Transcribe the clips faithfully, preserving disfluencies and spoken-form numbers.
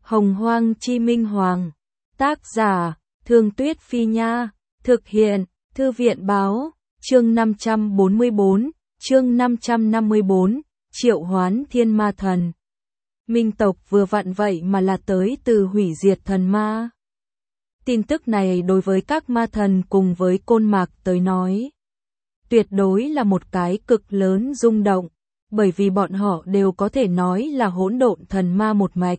Hồng Hoang Chi Minh Hoàng. Tác giả, Thương Tuyết Phi Nha. Thực hiện, Thư viện Báo. Chương năm trăm bốn mươi bốn, chương năm trăm năm mươi bốn, Triệu Hoán Thiên Ma Thần. Minh tộc vừa vặn vậy mà là tới từ hủy diệt thần ma. Tin tức này đối với các ma thần cùng với Côn Mạc tới nói, tuyệt đối là một cái cực lớn rung động, bởi vì bọn họ đều có thể nói là hỗn độn thần ma một mạch.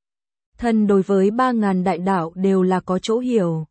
Thần đối với ba ngàn đại đạo đều là có chỗ hiểu.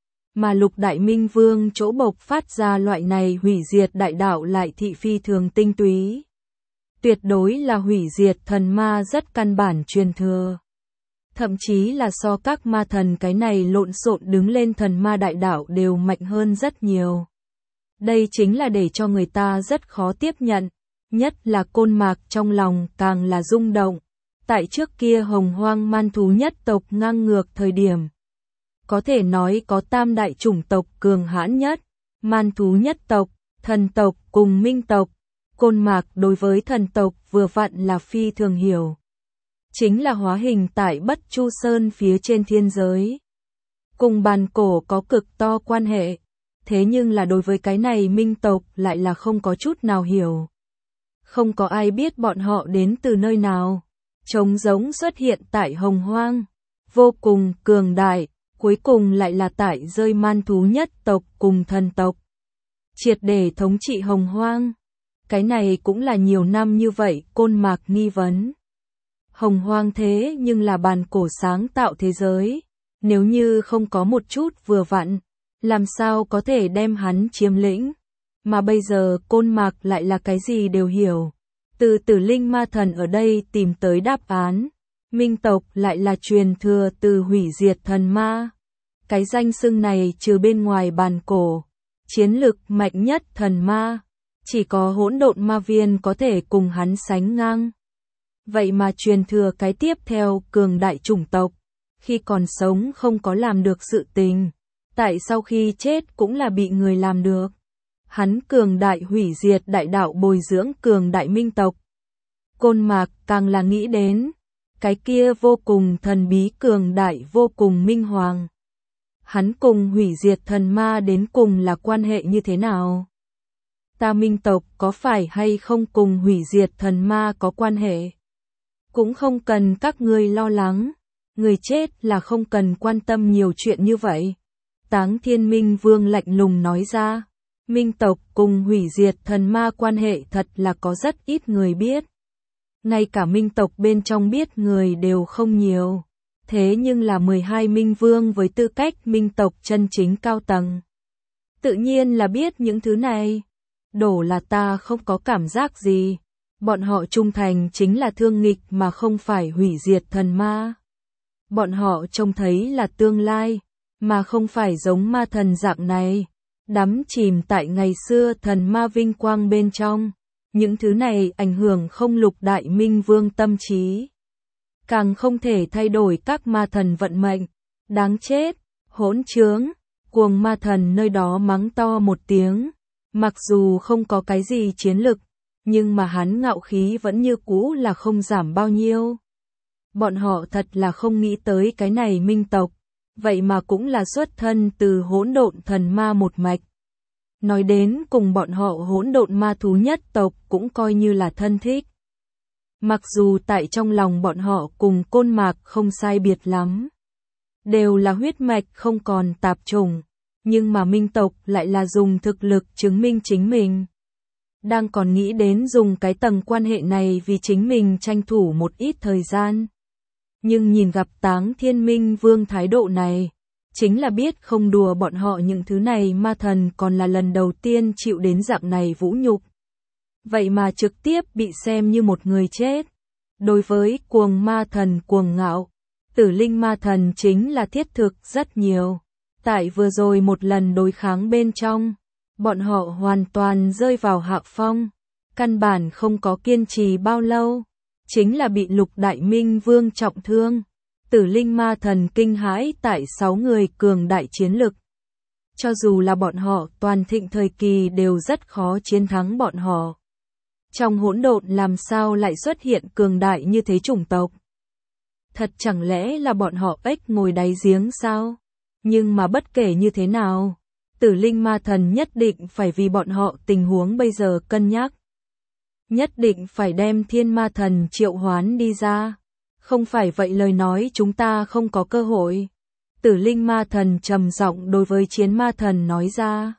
Mà Lục Đại Minh Vương chỗ bộc phát ra loại này hủy diệt đại đạo lại thị phi thường tinh túy. Tuyệt đối là hủy diệt thần ma rất căn bản truyền thừa. Thậm chí là so các ma thần cái này lộn xộn đứng lên thần ma đại đạo đều mạnh hơn rất nhiều. Đây chính là để cho người ta rất khó tiếp nhận, nhất là Côn Mạc trong lòng càng là rung động. Tại trước kia Hồng Hoang man thú nhất tộc ngang ngược thời điểm, có thể nói có tam đại chủng tộc cường hãn nhất, man thú nhất tộc, thần tộc cùng minh tộc. Côn Mạc đối với thần tộc vừa vặn là phi thường hiểu. Chính là hóa hình tại Bất Chu Sơn phía trên thiên giới. Cùng bàn cổ có cực to quan hệ, thế nhưng là đối với cái này minh tộc lại là không có chút nào hiểu. Không có ai biết bọn họ đến từ nơi nào. Trống rỗng xuất hiện tại Hồng Hoang, vô cùng cường đại, cuối cùng lại là tại rơi man thú nhất tộc cùng thần tộc. Triệt để thống trị Hồng Hoang. Cái này cũng là nhiều năm như vậy Côn Mạc nghi vấn. Hồng Hoang thế nhưng là bàn cổ sáng tạo thế giới, nếu như không có một chút vừa vặn, làm sao có thể đem hắn chiếm lĩnh. Mà bây giờ Côn Mạc lại là cái gì đều hiểu. Từ Tử Linh Ma Thần ở đây tìm tới đáp án. Minh tộc lại là truyền thừa từ hủy diệt thần ma. Cái danh xưng này trừ bên ngoài bàn cổ, chiến lực mạnh nhất thần ma, chỉ có hỗn độn ma viên có thể cùng hắn sánh ngang. Vậy mà truyền thừa cái tiếp theo cường đại chủng tộc, khi còn sống không có làm được sự tình, tại sau khi chết cũng là bị người làm được. Hắn cường đại hủy diệt đại đạo bồi dưỡng cường đại minh tộc. Côn Mạc càng là nghĩ đến, cái kia vô cùng thần bí cường đại vô cùng minh hoàng. Hắn cùng hủy diệt thần ma đến cùng là quan hệ như thế nào? Ta minh tộc có phải hay không cùng hủy diệt thần ma có quan hệ? Cũng không cần các ngươi lo lắng, người chết là không cần quan tâm nhiều chuyện như vậy. Táng Thiên Minh Vương lạnh lùng nói ra, minh tộc cùng hủy diệt thần ma quan hệ thật là có rất ít người biết. Ngay cả minh tộc bên trong biết người đều không nhiều. Thế nhưng là mười hai minh vương với tư cách minh tộc chân chính cao tầng. Tự nhiên là biết những thứ này. Đổ là ta không có cảm giác gì. Bọn họ trung thành chính là thương nghịch mà không phải hủy diệt thần ma. Bọn họ trông thấy là tương lai, mà không phải giống ma thần dạng này. Đắm chìm tại ngày xưa thần ma vinh quang bên trong. Những thứ này ảnh hưởng không Lục Đại Minh Vương tâm trí. Càng không thể thay đổi các ma thần vận mệnh. Đáng chết, hỗn trướng, cuồng ma thần nơi đó mắng to một tiếng. Mặc dù không có cái gì chiến lực, nhưng mà hắn ngạo khí vẫn như cũ là không giảm bao nhiêu. Bọn họ thật là không nghĩ tới cái này minh tộc, vậy mà cũng là xuất thân từ hỗn độn thần ma một mạch. Nói đến cùng bọn họ hỗn độn ma thú nhất tộc cũng coi như là thân thích. Mặc dù tại trong lòng bọn họ cùng Côn Mạc không sai biệt lắm. Đều là huyết mạch không còn tạp chủng, nhưng mà minh tộc lại là dùng thực lực chứng minh chính mình. Đang còn nghĩ đến dùng cái tầng quan hệ này vì chính mình tranh thủ một ít thời gian. Nhưng nhìn gặp Táng Thiên Minh Vương thái độ này, chính là biết không đùa bọn họ những thứ này ma thần còn là lần đầu tiên chịu đến dạng này vũ nhục. Vậy mà trực tiếp bị xem như một người chết. Đối với cuồng ma thần cuồng ngạo, Tử Linh Ma Thần chính là thiết thực rất nhiều. Tại vừa rồi một lần đối kháng bên trong, bọn họ hoàn toàn rơi vào hạ phong. Căn bản không có kiên trì bao lâu, chính là bị Lục Đại Minh Vương trọng thương. Tử Linh Ma Thần kinh hãi tại sáu người cường đại chiến lực. Cho dù là bọn họ toàn thịnh thời kỳ đều rất khó chiến thắng bọn họ. Trong hỗn độn làm sao lại xuất hiện cường đại như thế chủng tộc? Thật chẳng lẽ là bọn họ ếch ngồi đáy giếng sao? Nhưng mà bất kể như thế nào, Tử Linh Ma Thần nhất định phải vì bọn họ tình huống bây giờ cân nhắc. Nhất định phải đem Thiên Ma Thần triệu hoán đi ra. Không phải vậy lời nói chúng ta không có cơ hội. Tử Linh Ma Thần trầm giọng đối với Chiến Ma Thần nói ra.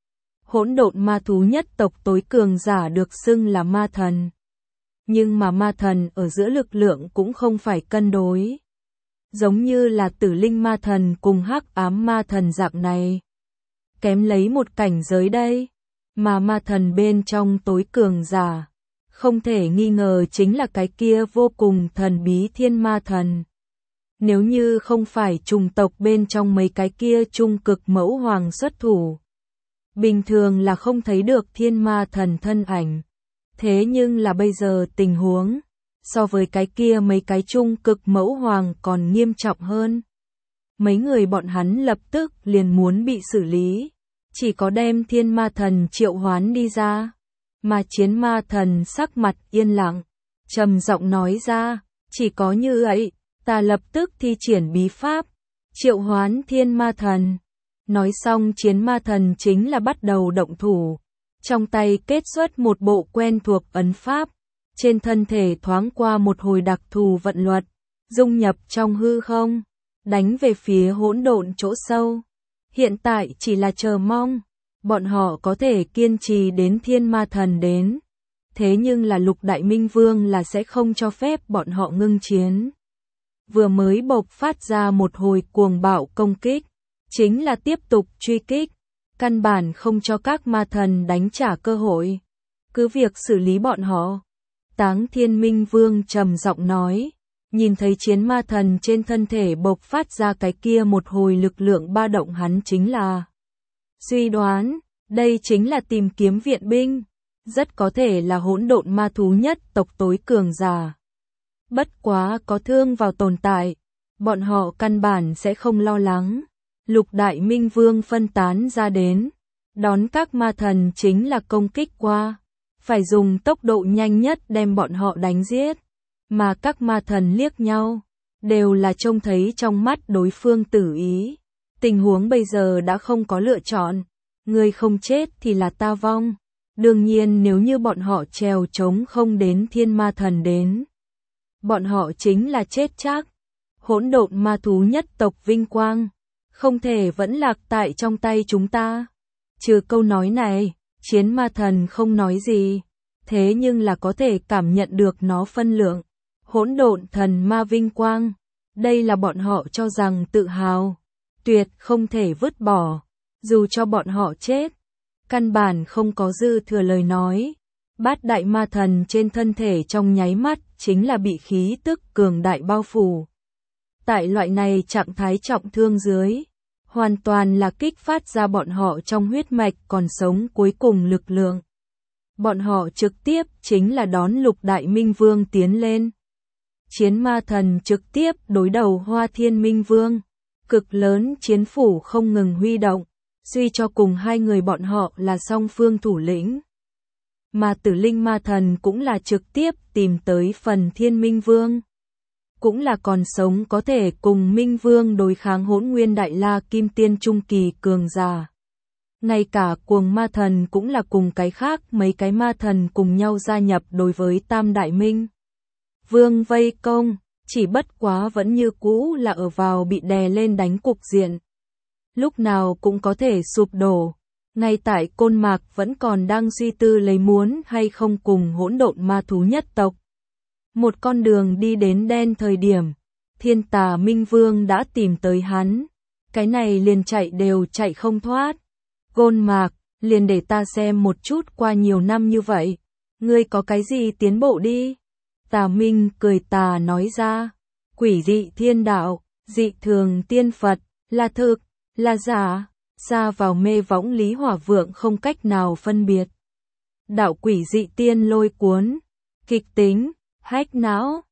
Hỗn độn ma thú nhất tộc tối cường giả được xưng là ma thần. Nhưng mà ma thần ở giữa lực lượng cũng không phải cân đối. Giống như là Tử Linh Ma Thần cùng Hắc Ám Ma Thần dạng này. Kém lấy một cảnh giới đây. Mà ma thần bên trong tối cường giả. Không thể nghi ngờ chính là cái kia vô cùng thần bí Thiên Ma Thần. Nếu như không phải chủng tộc bên trong mấy cái kia trung cực mẫu hoàng xuất thủ. Bình thường là không thấy được Thiên Ma Thần thân ảnh. Thế nhưng là bây giờ tình huống, so với cái kia mấy cái trung cực mẫu hoàng còn nghiêm trọng hơn. Mấy người bọn hắn lập tức liền muốn bị xử lý. Chỉ có đem Thiên Ma Thần triệu hoán đi ra. Mà Chiến Ma Thần sắc mặt yên lặng, trầm giọng nói ra, chỉ có như vậy, ta lập tức thi triển bí pháp, triệu hoán Thiên Ma Thần. Nói xong Chiến Ma Thần chính là bắt đầu động thủ, trong tay kết xuất một bộ quen thuộc ấn pháp, trên thân thể thoáng qua một hồi đặc thù vận luật, dung nhập trong hư không, đánh về phía hỗn độn chỗ sâu. Hiện tại chỉ là chờ mong. Bọn họ có thể kiên trì đến Thiên Ma Thần đến. Thế nhưng là Lục Đại Minh Vương là sẽ không cho phép bọn họ ngưng chiến. Vừa mới bộc phát ra một hồi cuồng bạo công kích. Chính là tiếp tục truy kích. Căn bản không cho các ma thần đánh trả cơ hội. Cứ việc xử lý bọn họ. Táng Thiên Minh Vương trầm giọng nói. Nhìn thấy Chiến Ma Thần trên thân thể bộc phát ra cái kia một hồi lực lượng ba động hắn chính là suy đoán, đây chính là tìm kiếm viện binh, rất có thể là hỗn độn ma thú nhất tộc tối cường giả. Bất quá có thương vào tồn tại, bọn họ căn bản sẽ không lo lắng. Lục Đại Minh Vương phân tán ra đến, đón các ma thần chính là công kích qua, phải dùng tốc độ nhanh nhất đem bọn họ đánh giết. Mà các ma thần liếc nhau, đều là trông thấy trong mắt đối phương tử ý. Tình huống bây giờ đã không có lựa chọn, người không chết thì là ta vong. Đương nhiên nếu như bọn họ trèo trống không đến Thiên Ma Thần đến, bọn họ chính là chết chắc. Hỗn độn ma thú nhất tộc vinh quang, không thể vẫn lạc tại trong tay chúng ta. Trừ câu nói này, Chiến Ma Thần không nói gì, thế nhưng là có thể cảm nhận được nó phân lượng. Hỗn độn thần ma vinh quang, đây là bọn họ cho rằng tự hào, tuyệt không thể vứt bỏ, dù cho bọn họ chết, căn bản không có dư thừa lời nói. Bát đại ma thần trên thân thể trong nháy mắt chính là bị khí tức cường đại bao phủ. Tại loại này trạng thái trọng thương dưới, hoàn toàn là kích phát ra bọn họ trong huyết mạch còn sống cuối cùng lực lượng. Bọn họ trực tiếp chính là đón Lục Đại Minh Vương tiến lên. Chiến Ma Thần trực tiếp đối đầu Hoa Thiên Minh Vương, cực lớn chiến phủ không ngừng huy động, suy cho cùng hai người bọn họ là song phương thủ lĩnh. Mà Tử Linh Ma Thần cũng là trực tiếp tìm tới phần Thiên Minh Vương. Cũng là còn sống có thể cùng Minh Vương đối kháng Hỗn Nguyên Đại La Kim Tiên Trung Kỳ cường giả. Ngay cả Cuồng Ma Thần cũng là cùng cái khác mấy cái ma thần cùng nhau gia nhập đối với Tam Đại Minh Vương vây công, chỉ bất quá vẫn như cũ là ở vào bị đè lên đánh cục diện. Lúc nào cũng có thể sụp đổ. Ngay tại Côn Mạc vẫn còn đang suy tư lấy muốn hay không cùng hỗn độn ma thú nhất tộc. Một con đường đi đến đen thời điểm, Thiên Tà Minh Vương đã tìm tới hắn. Cái này liền chạy đều chạy không thoát. Côn Mạc, liền để ta xem một chút qua nhiều năm như vậy. Ngươi có cái gì tiến bộ đi? Tà Minh cười tà nói ra. Quỷ dị thiên đạo, dị thường tiên Phật, là thực, là giả. Xa vào mê võng Lý Hỏa Vượng không cách nào phân biệt. Đạo quỷ dị tiên lôi cuốn, kịch tính, hách não,